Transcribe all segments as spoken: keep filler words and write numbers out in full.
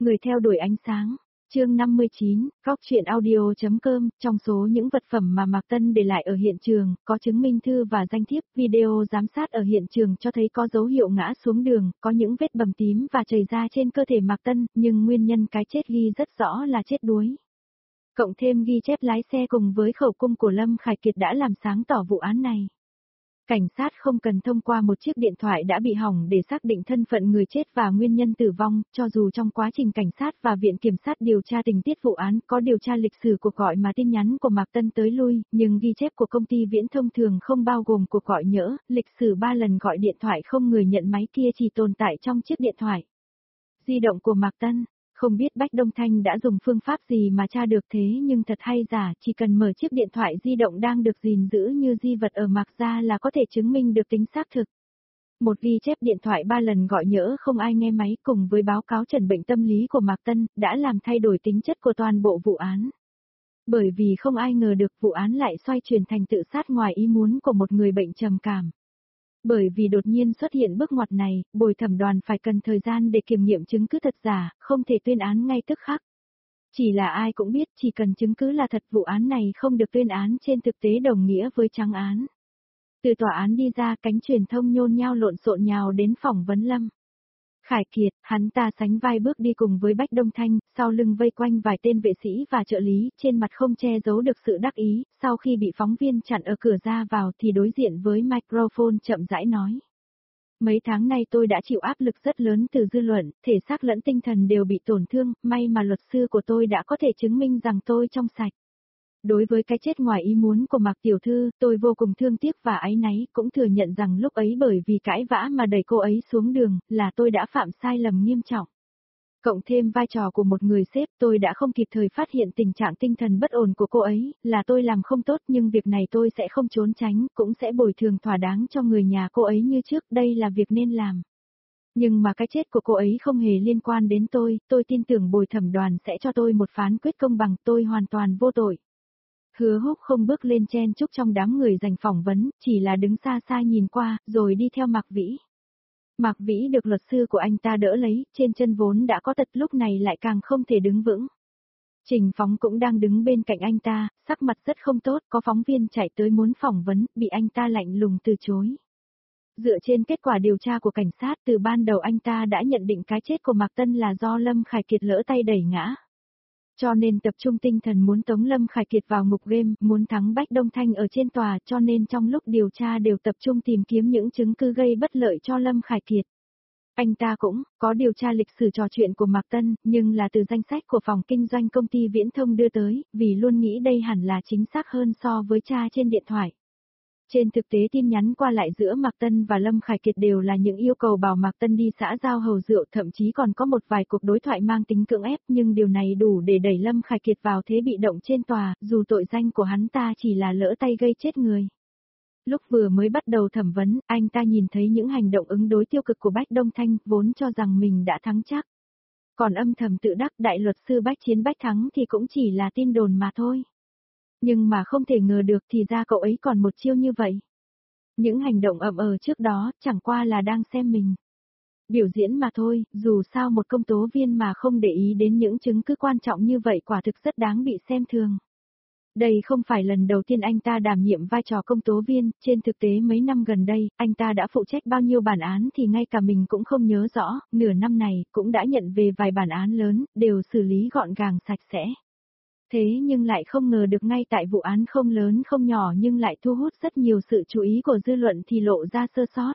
Người theo đuổi ánh sáng. Chương năm mươi chín, góc truyện audio.com, trong số những vật phẩm mà Mạc Tân để lại ở hiện trường, có chứng minh thư và danh thiếp, video giám sát ở hiện trường cho thấy có dấu hiệu ngã xuống đường, có những vết bầm tím và chảy ra trên cơ thể Mạc Tân, nhưng nguyên nhân cái chết ghi rất rõ là chết đuối. Cộng thêm ghi chép lái xe cùng với khẩu cung của Lâm Khải Kiệt đã làm sáng tỏ vụ án này. Cảnh sát không cần thông qua một chiếc điện thoại đã bị hỏng để xác định thân phận người chết và nguyên nhân tử vong, cho dù trong quá trình cảnh sát và viện kiểm sát điều tra tình tiết vụ án có điều tra lịch sử cuộc gọi mà tin nhắn của Mạc Tân tới lui, nhưng ghi chép của công ty viễn thông thường không bao gồm cuộc gọi nhỡ, lịch sử ba lần gọi điện thoại không người nhận máy kia chỉ tồn tại trong chiếc điện thoại di động của Mạc Tân. Không biết Bách Đông Thanh đã dùng phương pháp gì mà tra được thế nhưng thật hay giả, chỉ cần mở chiếc điện thoại di động đang được gìn giữ như di vật ở Mạc gia là có thể chứng minh được tính xác thực. Một ghi chép điện thoại ba lần gọi nhỡ không ai nghe máy cùng với báo cáo trần bệnh tâm lý của Mạc Tân đã làm thay đổi tính chất của toàn bộ vụ án. Bởi vì không ai ngờ được vụ án lại xoay chuyển thành tự sát ngoài ý muốn của một người bệnh trầm cảm. Bởi vì đột nhiên xuất hiện bước ngoặt này, bồi thẩm đoàn phải cần thời gian để kiểm nghiệm chứng cứ thật giả, không thể tuyên án ngay tức khắc. Chỉ là ai cũng biết chỉ cần chứng cứ là thật vụ án này không được tuyên án trên thực tế đồng nghĩa với trắng án. Từ tòa án đi ra cánh truyền thông nhôn nhao lộn xộn nhào đến phỏng vấn Lâm Khải Kiệt, hắn ta sánh vai bước đi cùng với Bách Đông Thanh, sau lưng vây quanh vài tên vệ sĩ và trợ lý, trên mặt không che giấu được sự đắc ý, sau khi bị phóng viên chặn ở cửa ra vào thì đối diện với microphone chậm rãi nói. Mấy tháng nay tôi đã chịu áp lực rất lớn từ dư luận, thể xác lẫn tinh thần đều bị tổn thương, may mà luật sư của tôi đã có thể chứng minh rằng tôi trong sạch. Đối với cái chết ngoài ý muốn của Mạc Tiểu Thư, tôi vô cùng thương tiếc và áy náy, cũng thừa nhận rằng lúc ấy bởi vì cãi vã mà đẩy cô ấy xuống đường, là tôi đã phạm sai lầm nghiêm trọng. Cộng thêm vai trò của một người sếp, tôi đã không kịp thời phát hiện tình trạng tinh thần bất ổn của cô ấy, là tôi làm không tốt nhưng việc này tôi sẽ không trốn tránh, cũng sẽ bồi thường thỏa đáng cho người nhà cô ấy như trước, đây là việc nên làm. Nhưng mà cái chết của cô ấy không hề liên quan đến tôi, tôi tin tưởng bồi thẩm đoàn sẽ cho tôi một phán quyết công bằng, tôi hoàn toàn vô tội. Hứa Húc không bước lên chen chúc trong đám người dành phỏng vấn, chỉ là đứng xa xa nhìn qua, rồi đi theo Mạc Vĩ. Mạc Vĩ được luật sư của anh ta đỡ lấy, trên chân vốn đã có tật lúc này lại càng không thể đứng vững. Trình Phóng cũng đang đứng bên cạnh anh ta, sắc mặt rất không tốt, có phóng viên chạy tới muốn phỏng vấn, bị anh ta lạnh lùng từ chối. Dựa trên kết quả điều tra của cảnh sát từ ban đầu anh ta đã nhận định cái chết của Mạc Tân là do Lâm Khải Kiệt lỡ tay đẩy ngã. Cho nên tập trung tinh thần muốn tống Lâm Khải Kiệt vào ngục game, muốn thắng Bách Đông Thanh ở trên tòa, cho nên trong lúc điều tra đều tập trung tìm kiếm những chứng cứ gây bất lợi cho Lâm Khải Kiệt. Anh ta cũng có điều tra lịch sử trò chuyện của Mạc Tân, nhưng là từ danh sách của phòng kinh doanh công ty viễn thông đưa tới, vì luôn nghĩ đây hẳn là chính xác hơn so với tra trên điện thoại. Trên thực tế tin nhắn qua lại giữa Mạc Tân và Lâm Khải Kiệt đều là những yêu cầu bảo Mạc Tân đi xã giao hầu rượu, thậm chí còn có một vài cuộc đối thoại mang tính cưỡng ép, nhưng điều này đủ để đẩy Lâm Khải Kiệt vào thế bị động trên tòa, dù tội danh của hắn ta chỉ là lỡ tay gây chết người. Lúc vừa mới bắt đầu thẩm vấn, anh ta nhìn thấy những hành động ứng đối tiêu cực của Bách Đông Thanh, vốn cho rằng mình đã thắng chắc. Còn âm thầm tự đắc đại luật sư Bách Chiến Bách thắng thì cũng chỉ là tin đồn mà thôi. Nhưng mà không thể ngờ được thì ra cậu ấy còn một chiêu như vậy. Những hành động ậm ờ trước đó chẳng qua là đang xem mình biểu diễn mà thôi, dù sao một công tố viên mà không để ý đến những chứng cứ quan trọng như vậy quả thực rất đáng bị xem thường. Đây không phải lần đầu tiên anh ta đảm nhiệm vai trò công tố viên, trên thực tế mấy năm gần đây, anh ta đã phụ trách bao nhiêu bản án thì ngay cả mình cũng không nhớ rõ, nửa năm này cũng đã nhận về vài bản án lớn, đều xử lý gọn gàng sạch sẽ. Thế nhưng lại không ngờ được ngay tại vụ án không lớn không nhỏ nhưng lại thu hút rất nhiều sự chú ý của dư luận thì lộ ra sơ sót.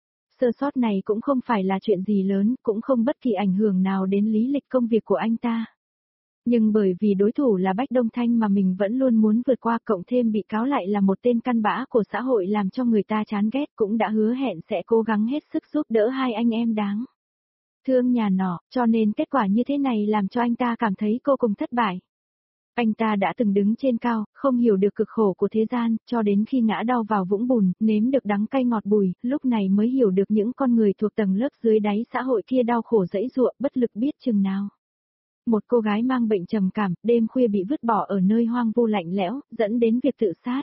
Sơ sót này cũng không phải là chuyện gì lớn, cũng không bất kỳ ảnh hưởng nào đến lý lịch công việc của anh ta. Nhưng bởi vì đối thủ là Bách Đông Thanh mà mình vẫn luôn muốn vượt qua, cộng thêm bị cáo lại là một tên căn bã của xã hội làm cho người ta chán ghét, cũng đã hứa hẹn sẽ cố gắng hết sức giúp đỡ hai anh em đáng thương nhà nọ, cho nên kết quả như thế này làm cho anh ta cảm thấy vô cùng thất bại. Anh ta đã từng đứng trên cao, không hiểu được cực khổ của thế gian, cho đến khi ngã đau vào vũng bùn, nếm được đắng cay ngọt bùi, lúc này mới hiểu được những con người thuộc tầng lớp dưới đáy xã hội kia đau khổ dẫy dụa, bất lực biết chừng nào. Một cô gái mang bệnh trầm cảm, đêm khuya bị vứt bỏ ở nơi hoang vu lạnh lẽo, dẫn đến việc tự sát.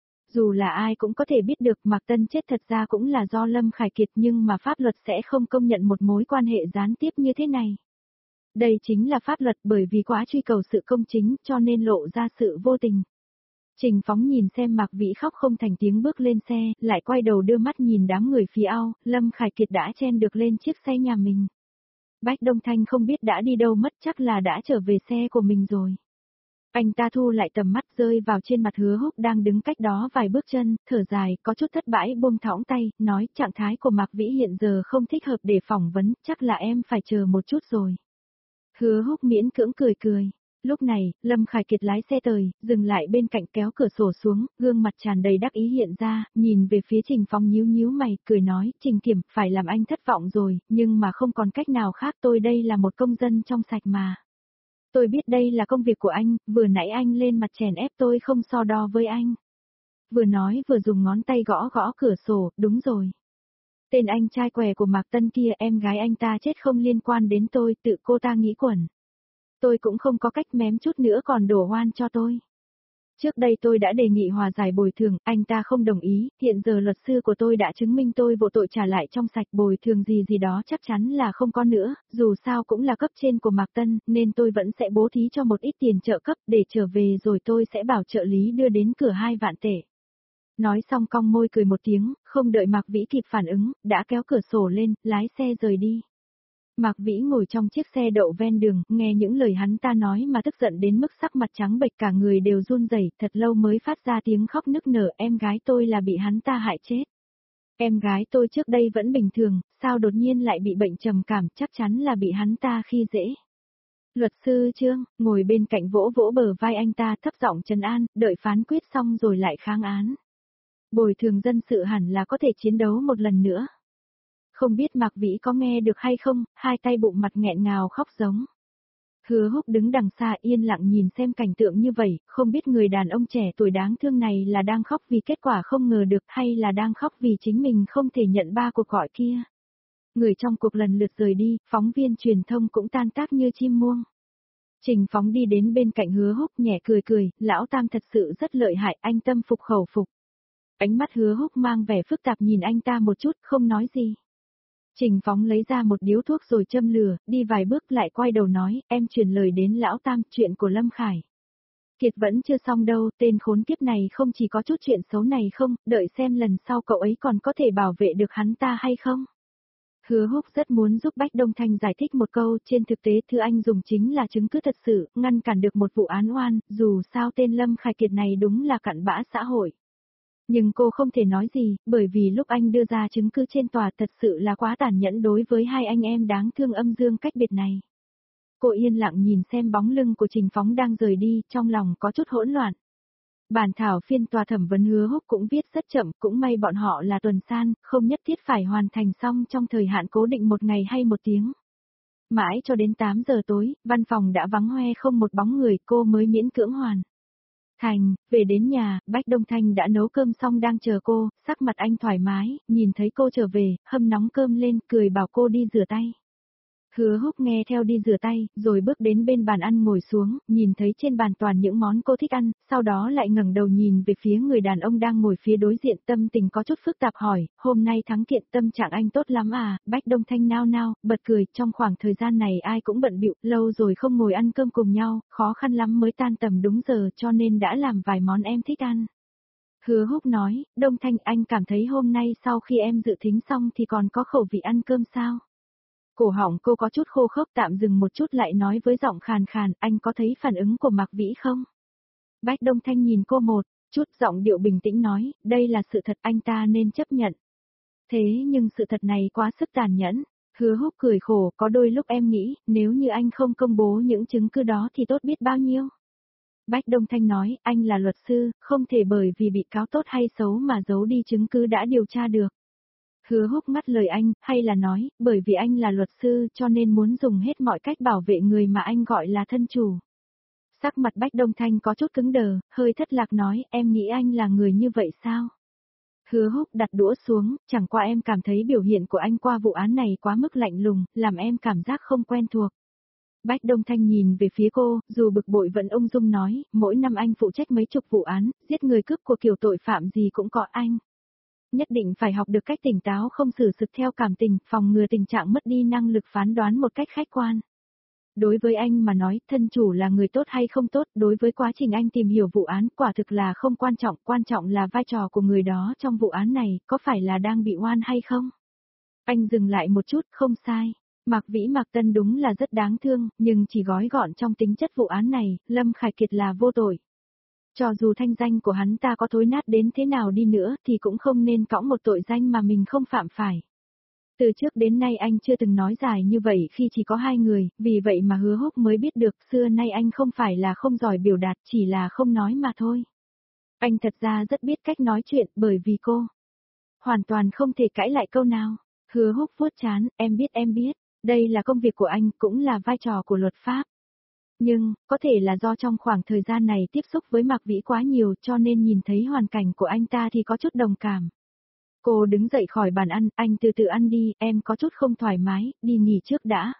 Dù là ai cũng có thể biết được Mạc Tân chết thật ra cũng là do Lâm Khải Kiệt, nhưng mà pháp luật sẽ không công nhận một mối quan hệ gián tiếp như thế này. Đây chính là pháp luật, bởi vì quá truy cầu sự công chính cho nên lộ ra sự vô tình. Trình Phóng nhìn xem Mạc Vĩ khóc không thành tiếng bước lên xe, lại quay đầu đưa mắt nhìn đám người phía ao, Lâm Khải Kiệt đã chen được lên chiếc xe nhà mình. Bách Đông Thanh không biết đã đi đâu mất, chắc là đã trở về xe của mình rồi. Anh ta thu lại tầm mắt rơi vào trên mặt Hứa Húc đang đứng cách đó vài bước chân, thở dài, có chút thất bại buông thõng tay, nói trạng thái của Mạc Vĩ hiện giờ không thích hợp để phỏng vấn, chắc là em phải chờ một chút rồi. Hứa Húc miễn cưỡng cười cười. Lúc này, Lâm Khải Kiệt lái xe tới, dừng lại bên cạnh kéo cửa sổ xuống, gương mặt tràn đầy đắc ý hiện ra, nhìn về phía Trình Phóng nhíu nhíu mày, cười nói, Trình Kiểm, phải làm anh thất vọng rồi, nhưng mà không còn cách nào khác, tôi đây là một công dân trong sạch mà. Tôi biết đây là công việc của anh, vừa nãy anh lên mặt chèn ép tôi không so đo với anh. Vừa nói vừa dùng ngón tay gõ gõ cửa sổ, đúng rồi. Tên anh trai què của Mạc Tân kia, em gái anh ta chết không liên quan đến tôi, tự cô ta nghĩ quẩn. Tôi cũng không có cách, mém chút nữa còn đổ oan cho tôi. Trước đây tôi đã đề nghị hòa giải bồi thường, anh ta không đồng ý, hiện giờ luật sư của tôi đã chứng minh tôi vô tội, trả lại trong sạch, bồi thường gì gì đó chắc chắn là không có nữa, dù sao cũng là cấp trên của Mạc Tân, nên tôi vẫn sẽ bố thí cho một ít tiền trợ cấp, để trở về rồi tôi sẽ bảo trợ lý đưa đến cửa hai vạn tệ. Nói xong cong môi cười một tiếng, không đợi Mạc Vĩ kịp phản ứng, đã kéo cửa sổ lên, lái xe rời đi. Mạc Vĩ ngồi trong chiếc xe đậu ven đường, nghe những lời hắn ta nói mà tức giận đến mức sắc mặt trắng bệch, cả người đều run rẩy, thật lâu mới phát ra tiếng khóc nức nở, em gái tôi là bị hắn ta hại chết. Em gái tôi trước đây vẫn bình thường, sao đột nhiên lại bị bệnh trầm cảm, chắc chắn là bị hắn ta khi dễ. Luật sư Trương, ngồi bên cạnh vỗ vỗ bờ vai anh ta, thấp giọng trấn an, đợi phán quyết xong rồi lại kháng án. Bồi thường dân sự hẳn là có thể chiến đấu một lần nữa. Không biết Mạc Vĩ có nghe được hay không, hai tay bụng mặt nghẹn ngào khóc giống. Hứa Húc đứng đằng xa yên lặng nhìn xem cảnh tượng như vậy, không biết người đàn ông trẻ tuổi đáng thương này là đang khóc vì kết quả không ngờ được hay là đang khóc vì chính mình không thể nhận ba cuộc gọi kia. Người trong cuộc lần lượt rời đi, phóng viên truyền thông cũng tan tác như chim muông. Trình Phóng đi đến bên cạnh Hứa Húc nhẹ cười cười, lão Tam thật sự rất lợi hại, anh tâm phục khẩu phục. Ánh mắt Hứa Húc mang vẻ phức tạp nhìn anh ta một chút, không nói gì. Trình Phóng lấy ra một điếu thuốc rồi châm lửa, đi vài bước lại quay đầu nói, em truyền lời đến lão Tam, chuyện của Lâm Khải Kiệt vẫn chưa xong đâu, tên khốn kiếp này không chỉ có chút chuyện xấu này không, đợi xem lần sau cậu ấy còn có thể bảo vệ được hắn ta hay không. Hứa Húc rất muốn giúp Bách Đông Thanh giải thích một câu, trên thực tế thứ anh dùng chính là chứng cứ thật sự, ngăn cản được một vụ án oan, dù sao tên Lâm Khải Kiệt này đúng là cặn bã xã hội. Nhưng cô không thể nói gì, bởi vì lúc anh đưa ra chứng cứ trên tòa thật sự là quá tàn nhẫn đối với hai anh em đáng thương âm dương cách biệt này. Cô yên lặng nhìn xem bóng lưng của Trình Phóng đang rời đi, trong lòng có chút hỗn loạn. Bản thảo phiên tòa thẩm vấn Hứa Húc cũng viết rất chậm, cũng may bọn họ là tuần san, không nhất thiết phải hoàn thành xong trong thời hạn cố định một ngày hay một tiếng. Mãi cho đến tám giờ tối, văn phòng đã vắng hoe không một bóng người, cô mới miễn cưỡng hoàn thành. Về đến nhà, Bách Đông Thanh đã nấu cơm xong đang chờ cô, sắc mặt anh thoải mái, nhìn thấy cô trở về, hâm nóng cơm lên, cười bảo cô đi rửa tay. Hứa Húc nghe theo đi rửa tay, rồi bước đến bên bàn ăn ngồi xuống, nhìn thấy trên bàn toàn những món cô thích ăn, sau đó lại ngẩng đầu nhìn về phía người đàn ông đang ngồi phía đối diện, tâm tình có chút phức tạp hỏi, hôm nay thắng kiện tâm trạng anh tốt lắm à, Bách Đông Thanh nao nao, bật cười, trong khoảng thời gian này ai cũng bận bịu, lâu rồi không ngồi ăn cơm cùng nhau, khó khăn lắm mới tan tầm đúng giờ cho nên đã làm vài món em thích ăn. Hứa Húc nói, Đông Thanh anh cảm thấy hôm nay sau khi em dự thính xong thì còn có khẩu vị ăn cơm sao? Cổ họng cô có chút khô khốc, tạm dừng một chút lại nói với giọng khàn khàn, anh có thấy phản ứng của Mạc Vĩ không? Bách Đông Thanh nhìn cô một chút, giọng điệu bình tĩnh nói, đây là sự thật, anh ta nên chấp nhận. Thế nhưng sự thật này quá sức tàn nhẫn. Hứa Húc cười khổ, có đôi lúc em nghĩ, nếu như anh không công bố những chứng cứ đó thì tốt biết bao nhiêu. Bách Đông Thanh nói, anh là luật sư, không thể bởi vì bị cáo tốt hay xấu mà giấu đi chứng cứ đã điều tra được. Hứa Húc ngắt lời anh, hay là nói, bởi vì anh là luật sư cho nên muốn dùng hết mọi cách bảo vệ người mà anh gọi là thân chủ. Sắc mặt Bách Đông Thanh có chút cứng đờ, hơi thất lạc nói, em nghĩ anh là người như vậy sao? Hứa Húc đặt đũa xuống, chẳng qua em cảm thấy biểu hiện của anh qua vụ án này quá mức lạnh lùng, làm em cảm giác không quen thuộc. Bách Đông Thanh nhìn về phía cô, dù bực bội vẫn ung dung nói, mỗi năm anh phụ trách mấy chục vụ án, giết người cướp của kiểu tội phạm gì cũng có anh. Nhất định phải học được cách tỉnh táo không xử sực theo cảm tình, phòng ngừa tình trạng mất đi năng lực phán đoán một cách khách quan. Đối với anh mà nói, thân chủ là người tốt hay không tốt, đối với quá trình anh tìm hiểu vụ án, quả thực là không quan trọng, quan trọng là vai trò của người đó trong vụ án này, có phải là đang bị oan hay không? Anh dừng lại một chút, không sai. Mạc Vĩ Mạc Tân đúng là rất đáng thương, nhưng chỉ gói gọn trong tính chất vụ án này, Lâm Khải Kiệt là vô tội. Cho dù thanh danh của hắn ta có thối nát đến thế nào đi nữa thì cũng không nên cõng một tội danh mà mình không phạm phải. Từ trước đến nay anh chưa từng nói dài như vậy khi chỉ có hai người, vì vậy mà Hứa Húc mới biết được xưa nay anh không phải là không giỏi biểu đạt, chỉ là không nói mà thôi. Anh thật ra rất biết cách nói chuyện bởi vì cô hoàn toàn không thể cãi lại câu nào. Hứa Húc vuốt trán, em biết em biết, đây là công việc của anh, cũng là vai trò của luật pháp. Nhưng, có thể là do trong khoảng thời gian này tiếp xúc với Mạc Vĩ quá nhiều cho nên nhìn thấy hoàn cảnh của anh ta thì có chút đồng cảm. Cô đứng dậy khỏi bàn ăn, anh từ từ ăn đi, em có chút không thoải mái, đi nghỉ trước đã.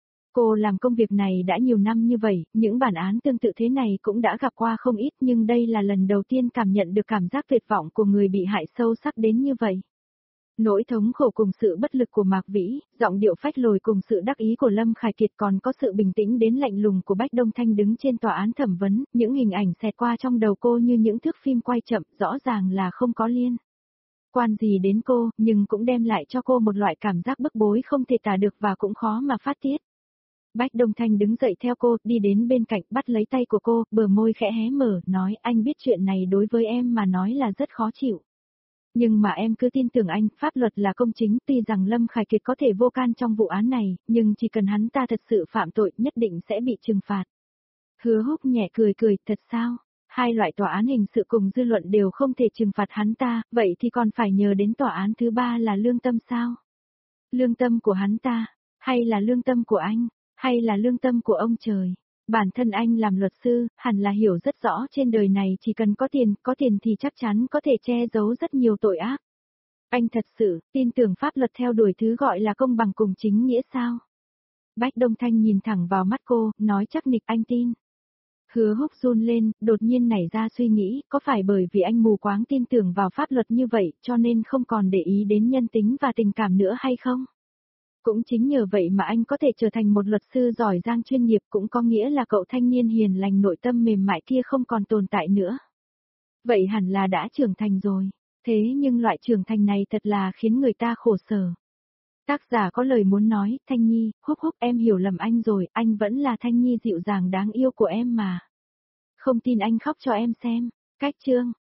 Cô làm công việc này đã nhiều năm như vậy, những bản án tương tự thế này cũng đã gặp qua không ít nhưng đây là lần đầu tiên cảm nhận được cảm giác tuyệt vọng của người bị hại sâu sắc đến như vậy. Nỗi thống khổ cùng sự bất lực của Mạc Vĩ, giọng điệu phách lối cùng sự đắc ý của Lâm Khải Kiệt còn có sự bình tĩnh đến lạnh lùng của Bách Đông Thanh đứng trên tòa án thẩm vấn, những hình ảnh xẹt qua trong đầu cô như những thước phim quay chậm, rõ ràng là không có liên quan gì đến cô, nhưng cũng đem lại cho cô một loại cảm giác bức bối không thể tả được và cũng khó mà phát tiết. Bách Đông Thanh đứng dậy theo cô, đi đến bên cạnh, bắt lấy tay của cô, bờ môi khẽ hé mở, nói anh biết chuyện này đối với em mà nói là rất khó chịu. Nhưng mà em cứ tin tưởng anh, pháp luật là công chính, tuy rằng Lâm Khải Kiệt có thể vô can trong vụ án này, nhưng chỉ cần hắn ta thật sự phạm tội, nhất định sẽ bị trừng phạt. Hứa Húc nhẹ cười cười, thật sao? Hai loại tòa án hình sự cùng dư luận đều không thể trừng phạt hắn ta, vậy thì còn phải nhờ đến tòa án thứ ba là lương tâm sao? Lương tâm của hắn ta, hay là lương tâm của anh, hay là lương tâm của ông trời? Bản thân anh làm luật sư, hẳn là hiểu rất rõ trên đời này chỉ cần có tiền, có tiền thì chắc chắn có thể che giấu rất nhiều tội ác. Anh thật sự, tin tưởng pháp luật theo đuổi thứ gọi là công bằng cùng chính nghĩa sao? Bách Đông Thanh nhìn thẳng vào mắt cô, nói chắc nịch anh tin. Hứa Húc run lên, đột nhiên nảy ra suy nghĩ, có phải bởi vì anh mù quáng tin tưởng vào pháp luật như vậy, cho nên không còn để ý đến nhân tính và tình cảm nữa hay không? Cũng chính nhờ vậy mà anh có thể trở thành một luật sư giỏi giang chuyên nghiệp, cũng có nghĩa là cậu thanh niên hiền lành nội tâm mềm mại kia không còn tồn tại nữa. Vậy hẳn là đã trưởng thành rồi, thế nhưng loại trưởng thành này thật là khiến người ta khổ sở. Tác giả có lời muốn nói, Thanh Nhi, Húc Húc em hiểu lầm anh rồi, anh vẫn là Thanh Nhi dịu dàng đáng yêu của em mà. Không tin anh khóc cho em xem. Cách chương